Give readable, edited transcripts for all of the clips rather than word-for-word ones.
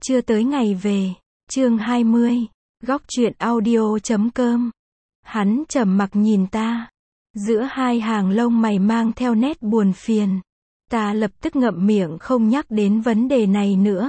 Chưa tới ngày về. Chương 20. Góc truyện audio.com. Hắn trầm mặc nhìn ta. Giữa hai hàng lông mày mang theo nét buồn phiền. Ta lập tức ngậm miệng không nhắc đến vấn đề này nữa.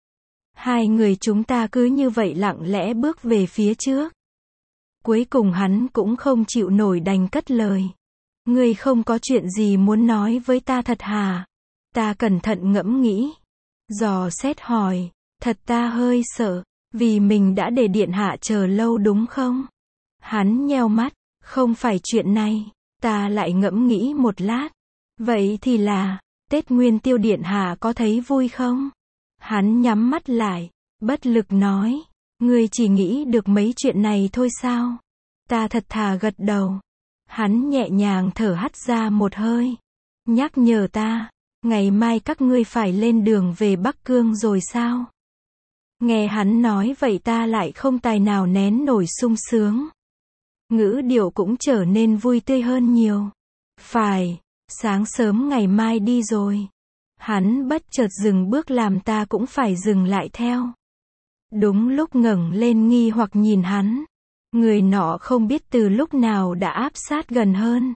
Hai người chúng ta cứ như vậy lặng lẽ bước về phía trước. Cuối cùng hắn cũng không chịu nổi đành cất lời. Ngươi không có chuyện gì muốn nói với ta thật hả? Ta cẩn thận ngẫm nghĩ. Dò xét hỏi. Thật ta hơi sợ. Vì mình đã để điện hạ chờ lâu đúng không? Hắn nheo mắt. Không phải chuyện này. Ta lại ngẫm nghĩ một lát. Vậy thì là, Tết Nguyên Tiêu điện hạ có thấy vui không? Hắn nhắm mắt lại. Bất lực nói. Ngươi chỉ nghĩ được mấy chuyện này thôi sao? Ta thật thà gật đầu. Hắn nhẹ nhàng thở hắt ra một hơi. Nhắc nhở ta. Ngày mai các ngươi phải lên đường về Bắc Cương rồi sao? Nghe hắn nói vậy ta lại không tài nào nén nổi sung sướng. Ngữ điệu cũng trở nên vui tươi hơn nhiều. Phải, sáng sớm ngày mai đi rồi. Hắn bất chợt dừng bước làm ta cũng phải dừng lại theo. Đúng lúc ngẩng lên nghi hoặc nhìn hắn. Người nọ không biết từ lúc nào đã áp sát gần hơn.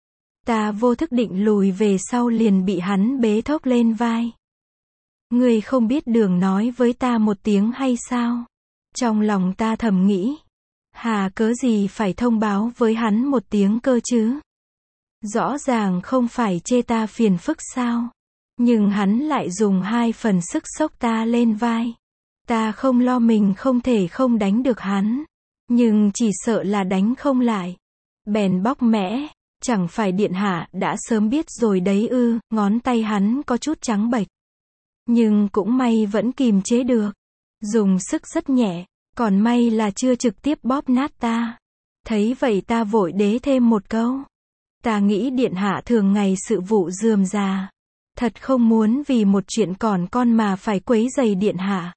Ta vô thức định lùi về sau liền bị hắn bế thốc lên vai. Ngươi không biết đường nói với ta một tiếng hay sao? Trong lòng ta thầm nghĩ. Hà cớ gì phải thông báo với hắn một tiếng cơ chứ? Rõ ràng không phải chê ta phiền phức sao? Nhưng hắn lại dùng 2 phần sức xốc ta lên vai. Ta không lo mình không thể không đánh được hắn. Nhưng chỉ sợ là đánh không lại. Bèn bóc mẽ. Chẳng phải điện hạ đã sớm biết rồi đấy ư? Ngón tay hắn có chút trắng bệch. Nhưng cũng may vẫn kìm chế được. Dùng sức rất nhẹ. Còn may là chưa trực tiếp bóp nát ta. Thấy vậy ta vội đế thêm một câu. Ta nghĩ điện hạ thường ngày sự vụ rườm rà. Thật không muốn vì một chuyện còn con mà phải quấy rầy điện hạ.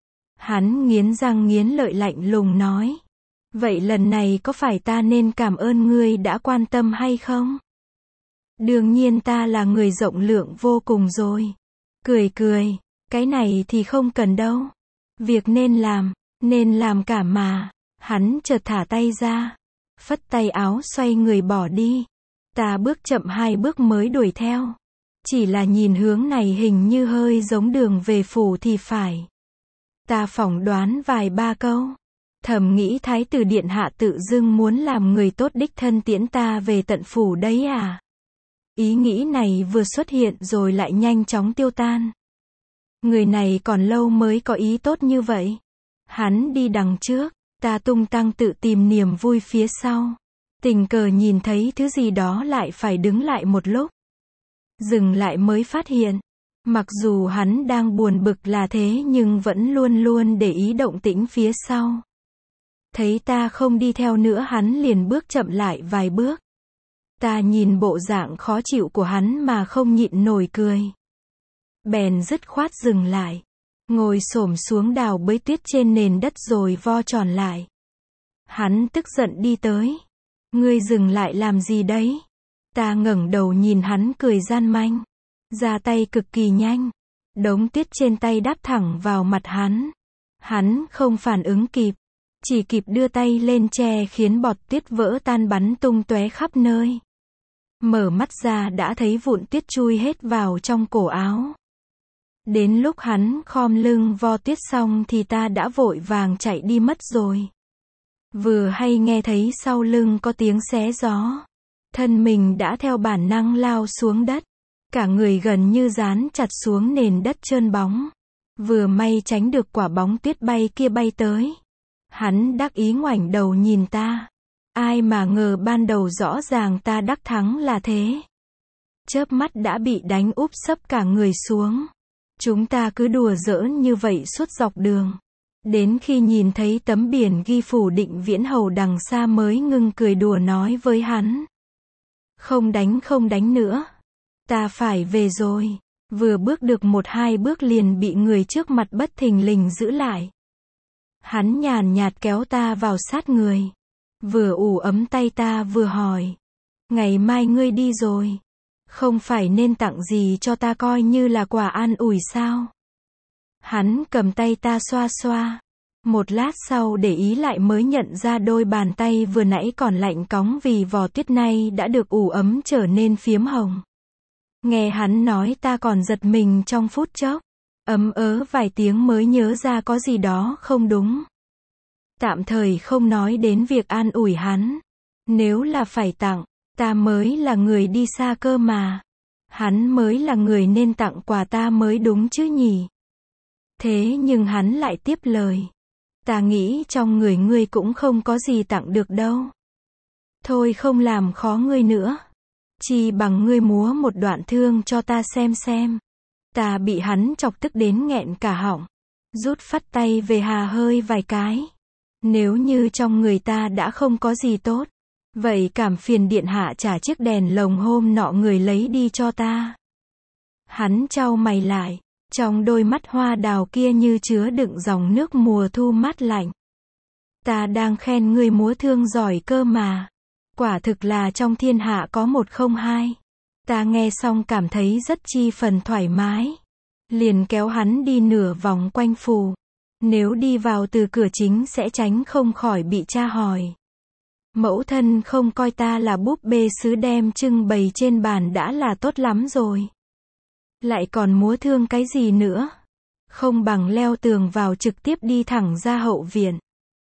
Hắn nghiến răng nghiến lợi lạnh lùng nói. Vậy lần này có phải ta nên cảm ơn ngươi đã quan tâm hay không? Đương nhiên ta là người rộng lượng vô cùng rồi. Cười cười. Cái này thì không cần đâu. Việc nên làm cả mà. Hắn chợt thả tay ra. Phất tay áo xoay người bỏ đi. Ta bước chậm 2 bước mới đuổi theo. Chỉ là nhìn hướng này hình như hơi giống đường về phủ thì phải. Ta phỏng đoán vài ba câu. Thầm nghĩ thái tử điện hạ tự dưng muốn làm người tốt đích thân tiễn ta về tận phủ đấy à? Ý nghĩ này vừa xuất hiện rồi lại nhanh chóng tiêu tan. Người này còn lâu mới có ý tốt như vậy. Hắn đi đằng trước, ta tung tăng tự tìm niềm vui phía sau. Tình cờ nhìn thấy thứ gì đó lại phải đứng lại một lúc. Dừng lại mới phát hiện. Mặc dù hắn đang buồn bực là thế nhưng vẫn luôn luôn để ý động tĩnh phía sau. Thấy ta không đi theo nữa hắn liền bước chậm lại vài bước. Ta nhìn bộ dạng khó chịu của hắn mà không nhịn nổi cười. Bèn dứt khoát dừng lại. Ngồi xổm xuống đào bới tuyết trên nền đất rồi vo tròn lại. Hắn tức giận đi tới. Ngươi dừng lại làm gì đấy? Ta ngẩng đầu nhìn hắn cười gian manh. Ra tay cực kỳ nhanh. Đống tuyết trên tay đáp thẳng vào mặt hắn. Hắn không phản ứng kịp. Chỉ kịp đưa tay lên che khiến bọt tuyết vỡ tan bắn tung tóe khắp nơi. Mở mắt ra đã thấy vụn tuyết chui hết vào trong cổ áo. Đến lúc hắn khom lưng vo tuyết xong thì ta đã vội vàng chạy đi mất rồi. Vừa hay nghe thấy sau lưng có tiếng xé gió. Thân mình đã theo bản năng lao xuống đất. Cả người gần như dán chặt xuống nền đất trơn bóng. Vừa may tránh được quả bóng tuyết bay kia bay tới. Hắn đắc ý ngoảnh đầu nhìn ta. Ai mà ngờ ban đầu rõ ràng ta đắc thắng là thế. Chớp mắt đã bị đánh úp sấp cả người xuống. Chúng ta cứ đùa giỡn như vậy suốt dọc đường. Đến khi nhìn thấy tấm biển ghi phủ Định Viễn Hầu đằng xa mới ngưng cười đùa nói với hắn. Không đánh nữa. Ta phải về rồi. Vừa bước được 1-2 bước liền bị người trước mặt bất thình lình giữ lại. Hắn nhàn nhạt kéo ta vào sát người. Vừa ủ ấm tay ta vừa hỏi. Ngày mai ngươi đi rồi. Không phải nên tặng gì cho ta coi như là quà an ủi sao? Hắn cầm tay ta xoa xoa. Một lát sau để ý lại mới nhận ra đôi bàn tay vừa nãy còn lạnh cóng vì vò tuyết nay đã được ủ ấm trở nên phiếm hồng. Nghe hắn nói ta còn giật mình trong phút chốc. Ấm ớ vài tiếng mới nhớ ra có gì đó không đúng. Tạm thời không nói đến việc an ủi hắn. Nếu là phải tặng, ta mới là người đi xa cơ mà. Hắn mới là người nên tặng quà ta mới đúng chứ nhỉ. Thế nhưng hắn lại tiếp lời. Ta nghĩ trong người ngươi cũng không có gì tặng được đâu. Thôi không làm khó ngươi nữa. Chi bằng ngươi múa một đoạn thương cho ta xem. Ta bị hắn chọc tức đến nghẹn cả họng. Rút phắt tay về hà hơi vài cái. Nếu như trong người ta đã không có gì tốt, vậy cảm phiền điện hạ trả chiếc đèn lồng hôm nọ người lấy đi cho ta. Hắn chau mày lại. Trong đôi mắt hoa đào kia như chứa đựng dòng nước mùa thu mát lạnh. Ta đang khen ngươi múa thương giỏi cơ mà. Quả thực là trong thiên hạ có một không hai. Ta nghe xong cảm thấy rất chi phần thoải mái. Liền kéo hắn đi nửa vòng quanh phủ. Nếu đi vào từ cửa chính sẽ tránh không khỏi bị tra hỏi. Mẫu thân không coi ta là búp bê sứ đem trưng bày trên bàn đã là tốt lắm rồi. Lại còn múa thương cái gì nữa? Không bằng leo tường vào trực tiếp đi thẳng ra hậu viện.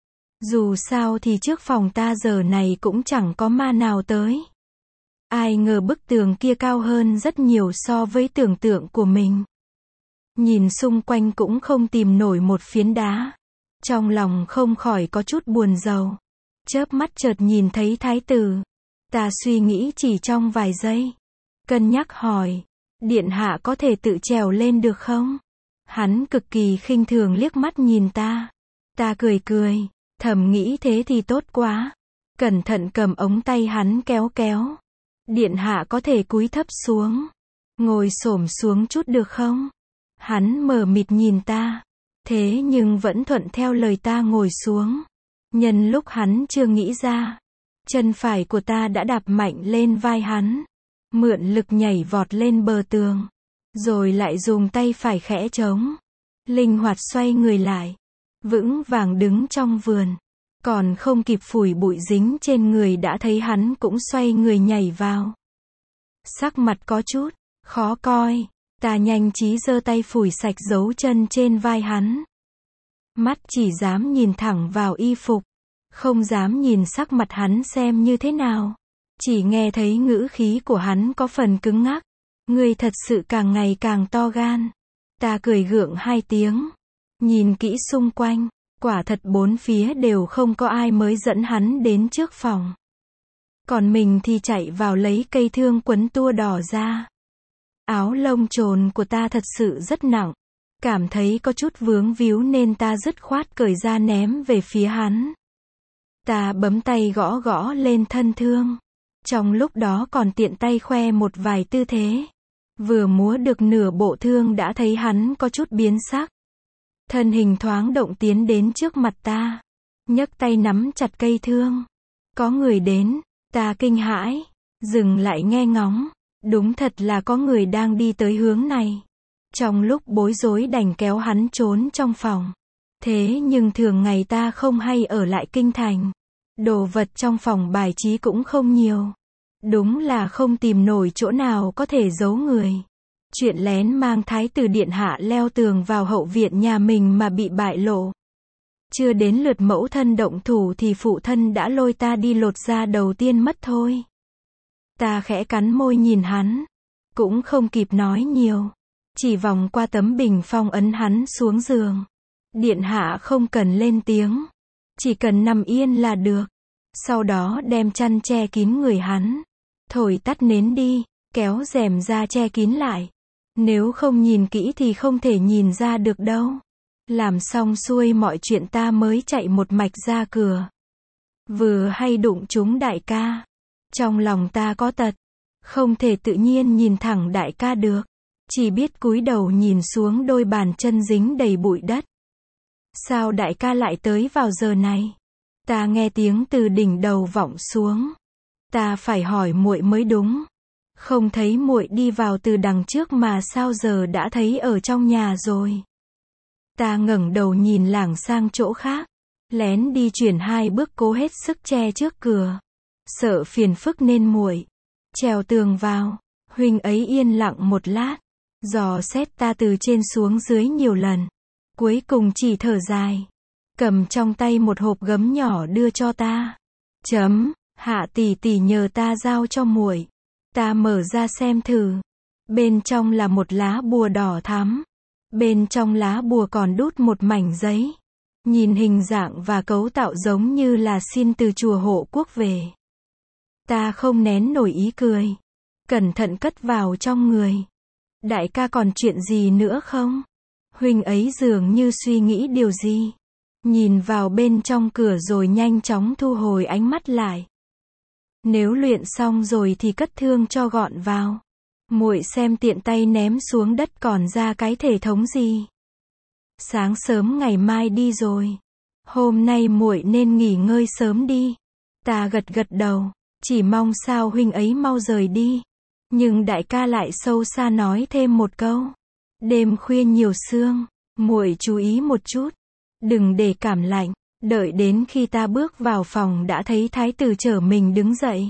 Dù sao thì trước phòng ta giờ này cũng chẳng có ma nào tới. Ai ngờ bức tường kia cao hơn rất nhiều so với tưởng tượng của mình. Nhìn xung quanh cũng không tìm nổi một phiến đá. Trong lòng không khỏi có chút buồn rầu. Chớp mắt chợt nhìn thấy thái tử. Ta suy nghĩ chỉ trong vài giây. Cân nhắc hỏi. Điện hạ có thể tự trèo lên được không? Hắn cực kỳ khinh thường liếc mắt nhìn ta. Ta cười, thầm nghĩ thế thì tốt quá. Cẩn thận cầm ống tay hắn kéo. Điện hạ có thể cúi thấp xuống. Ngồi xổm xuống chút được không? Hắn mờ mịt nhìn ta. Thế nhưng vẫn thuận theo lời ta ngồi xuống. Nhân lúc hắn chưa nghĩ ra. Chân phải của ta đã đạp mạnh lên vai hắn. Mượn lực nhảy vọt lên bờ tường. Rồi lại dùng tay phải khẽ chống. Linh hoạt xoay người lại. Vững vàng đứng trong vườn. Còn không kịp phủi bụi dính trên người đã thấy hắn cũng xoay người nhảy vào. Sắc mặt có chút khó coi. Ta nhanh trí giơ tay phủi sạch dấu chân trên vai hắn. Mắt chỉ dám nhìn thẳng vào y phục. Không dám nhìn sắc mặt hắn xem như thế nào. Chỉ nghe thấy ngữ khí của hắn có phần cứng ngắc. Ngươi thật sự càng ngày càng to gan. Ta cười gượng hai tiếng. Nhìn kỹ xung quanh. Quả thật bốn phía đều không có ai mới dẫn hắn đến trước phòng. Còn mình thì chạy vào lấy cây thương quấn tua đỏ ra. Áo lông trồn của ta thật sự rất nặng. Cảm thấy có chút vướng víu nên ta dứt khoát cởi ra ném về phía hắn. Ta bấm tay gõ lên thân thương. Trong lúc đó còn tiện tay khoe một vài tư thế. Vừa múa được nửa bộ thương đã thấy hắn có chút biến sắc. Thân hình thoáng động tiến đến trước mặt ta. Nhấc tay nắm chặt cây thương. Có người đến. Ta kinh hãi. Dừng lại nghe ngóng. Đúng thật là có người đang đi tới hướng này. Trong lúc bối rối đành kéo hắn trốn trong phòng. Thế nhưng thường ngày ta không hay ở lại kinh thành. Đồ vật trong phòng bài trí cũng không nhiều. Đúng là không tìm nổi chỗ nào có thể giấu người. Chuyện lén mang thái tử điện hạ leo tường vào hậu viện nhà mình mà bị bại lộ. Chưa đến lượt mẫu thân động thủ thì phụ thân đã lôi ta đi lột da đầu tiên mất thôi. Ta khẽ cắn môi nhìn hắn. Cũng không kịp nói nhiều. Chỉ vòng qua tấm bình phong ấn hắn xuống giường. Điện hạ không cần lên tiếng. Chỉ cần nằm yên là được. Sau đó đem chăn che kín người hắn. Thổi tắt nến đi. Kéo rèm ra che kín lại. Nếu không nhìn kỹ thì không thể nhìn ra được đâu. Làm xong xuôi mọi chuyện ta mới chạy một mạch ra cửa. Vừa hay đụng trúng đại ca. Trong lòng ta có tật. Không thể tự nhiên nhìn thẳng đại ca được. Chỉ biết cúi đầu nhìn xuống đôi bàn chân dính đầy bụi đất. Sao đại ca lại tới vào giờ này? Ta nghe tiếng từ đỉnh đầu vọng xuống. Ta phải hỏi muội mới đúng. Không thấy muội đi vào từ đằng trước mà sao giờ đã thấy ở trong nhà rồi? Ta ngẩng đầu nhìn lảng sang chỗ khác. Lén đi chuyển 2 bước cố hết sức che trước cửa. Sợ phiền phức nên muội trèo tường vào. Huynh ấy yên lặng một lát. Dò xét ta từ trên xuống dưới nhiều lần. Cuối cùng chỉ thở dài. Cầm trong tay một hộp gấm nhỏ đưa cho ta. Hạ tỷ tỷ nhờ ta giao cho muội. Ta mở ra xem thử. Bên trong là một lá bùa đỏ thắm. Bên trong lá bùa còn đút một mảnh giấy. Nhìn hình dạng và cấu tạo giống như là xin từ chùa hộ quốc về. Ta không nén nổi ý cười. Cẩn thận cất vào trong người. Đại ca còn chuyện gì nữa không? Huynh ấy dường như suy nghĩ điều gì. Nhìn vào bên trong cửa rồi nhanh chóng thu hồi ánh mắt lại. Nếu luyện xong rồi thì cất thương cho gọn vào. Muội xem tiện tay ném xuống đất còn ra cái thể thống gì. Sáng sớm ngày mai đi rồi. Hôm nay muội nên nghỉ ngơi sớm đi. Ta gật gật đầu, chỉ mong sao huynh ấy mau rời đi. Nhưng đại ca lại sâu xa nói thêm một câu. Đêm khuya nhiều sương, muội chú ý một chút. Đừng để cảm lạnh. Đợi đến khi ta bước vào phòng đã thấy thái tử chở mình đứng dậy.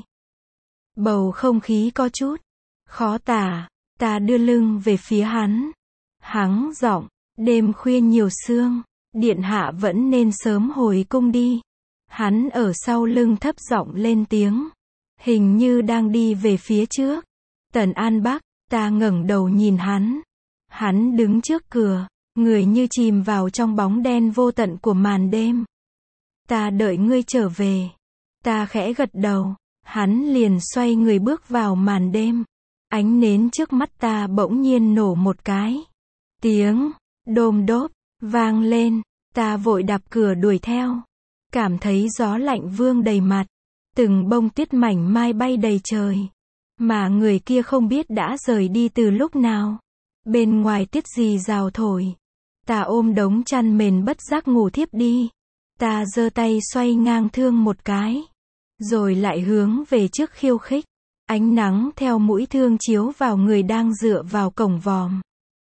Bầu không khí có chút khó tả. Ta đưa lưng về phía hắn. Hắng giọng, đêm khuya nhiều sương, điện hạ vẫn nên sớm hồi cung đi. Hắn ở sau lưng thấp giọng lên tiếng. Hình như đang đi về phía trước. Tần An Bắc, ta ngẩng đầu nhìn hắn. Hắn đứng trước cửa, người như chìm vào trong bóng đen vô tận của màn đêm. Ta đợi ngươi trở về. Ta khẽ gật đầu, hắn liền xoay người bước vào màn đêm. Ánh nến trước mắt ta bỗng nhiên nổ một cái. Tiếng đôm đốp vang lên, ta vội đạp cửa đuổi theo. Cảm thấy gió lạnh vương đầy mặt, từng bông tuyết mảnh mai bay đầy trời. Mà người kia không biết đã rời đi từ lúc nào. Bên ngoài tiết rì rào thổi. Ta ôm đống chăn mền bất giác ngủ thiếp đi. Ta giơ tay xoay ngang thương một cái. Rồi lại hướng về trước khiêu khích. Ánh nắng theo mũi thương chiếu vào người đang dựa vào cổng vòm.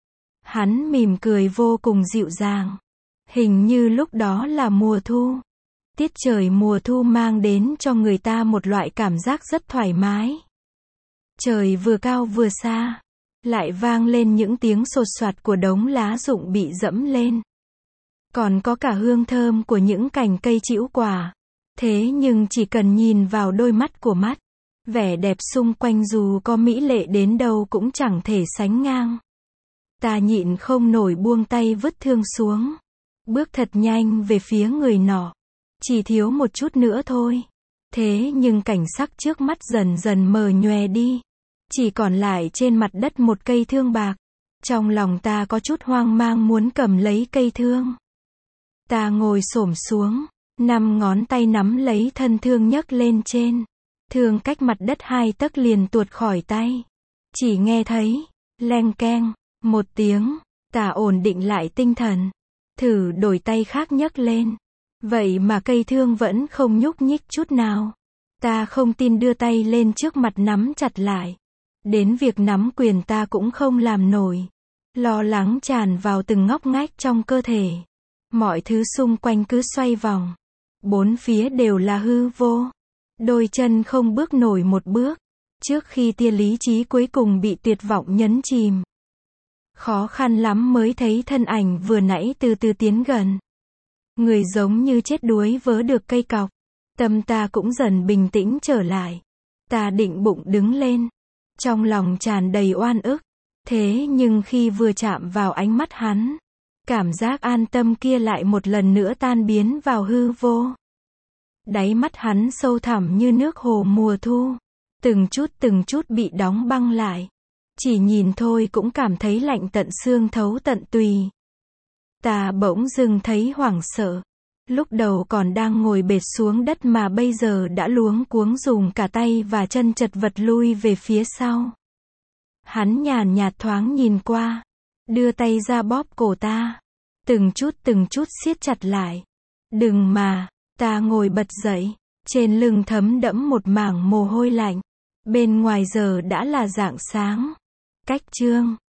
Hắn mỉm cười vô cùng dịu dàng. Hình như lúc đó là mùa thu. Tiết trời mùa thu mang đến cho người ta một loại cảm giác rất thoải mái. Trời vừa cao vừa xa. Lại vang lên những tiếng sột soạt của đống lá rụng bị dẫm lên. Còn có cả hương thơm của những cành cây trĩu quả. Thế nhưng chỉ cần nhìn vào đôi mắt của mắt. Vẻ đẹp xung quanh dù có mỹ lệ đến đâu cũng chẳng thể sánh ngang. Ta nhịn không nổi buông tay vứt thương xuống. Bước thật nhanh về phía người nọ. Chỉ thiếu một chút nữa thôi. Thế nhưng cảnh sắc trước mắt dần dần mờ nhòe đi. Chỉ còn lại trên mặt đất một cây thương bạc. Trong lòng ta có chút hoang mang muốn cầm lấy cây thương. Ta ngồi xổm xuống. 5 ngón tay nắm lấy thân thương nhấc lên trên. Thương cách mặt đất 2 tấc liền tuột khỏi tay. Chỉ nghe thấy leng keng một tiếng. Ta ổn định lại tinh thần. Thử đổi tay khác nhấc lên. Vậy mà cây thương vẫn không nhúc nhích chút nào. Ta không tin đưa tay lên trước mặt nắm chặt lại. Đến việc nắm quyền ta cũng không làm nổi. Lo lắng tràn vào từng ngóc ngách trong cơ thể. Mọi thứ xung quanh cứ xoay vòng. Bốn phía đều là hư vô. Đôi chân không bước nổi một bước. Trước khi tia lý trí cuối cùng bị tuyệt vọng nhấn chìm. Khó khăn lắm mới thấy thân ảnh vừa nãy từ từ tiến gần. Người giống như chết đuối vớ được cây cọc. Tâm ta cũng dần bình tĩnh trở lại. Ta định bụng đứng lên. Trong lòng tràn đầy oan ức. Thế nhưng khi vừa chạm vào ánh mắt hắn. Cảm giác an tâm kia lại một lần nữa tan biến vào hư vô. Đáy mắt hắn sâu thẳm như nước hồ mùa thu. Từng chút bị đóng băng lại. Chỉ nhìn thôi cũng cảm thấy lạnh tận xương thấu tận tùy. Ta bỗng dưng thấy hoảng sợ. Lúc đầu còn đang ngồi bệt xuống đất mà bây giờ đã luống cuống dùng cả tay và chân chật vật lui về phía sau. Hắn nhàn nhạt thoáng nhìn qua. Đưa tay ra bóp cổ ta. Từng chút siết chặt lại. Đừng mà, ta ngồi bật dậy. Trên lưng thấm đẫm một mảng mồ hôi lạnh. Bên ngoài giờ đã là rạng sáng. Cách chương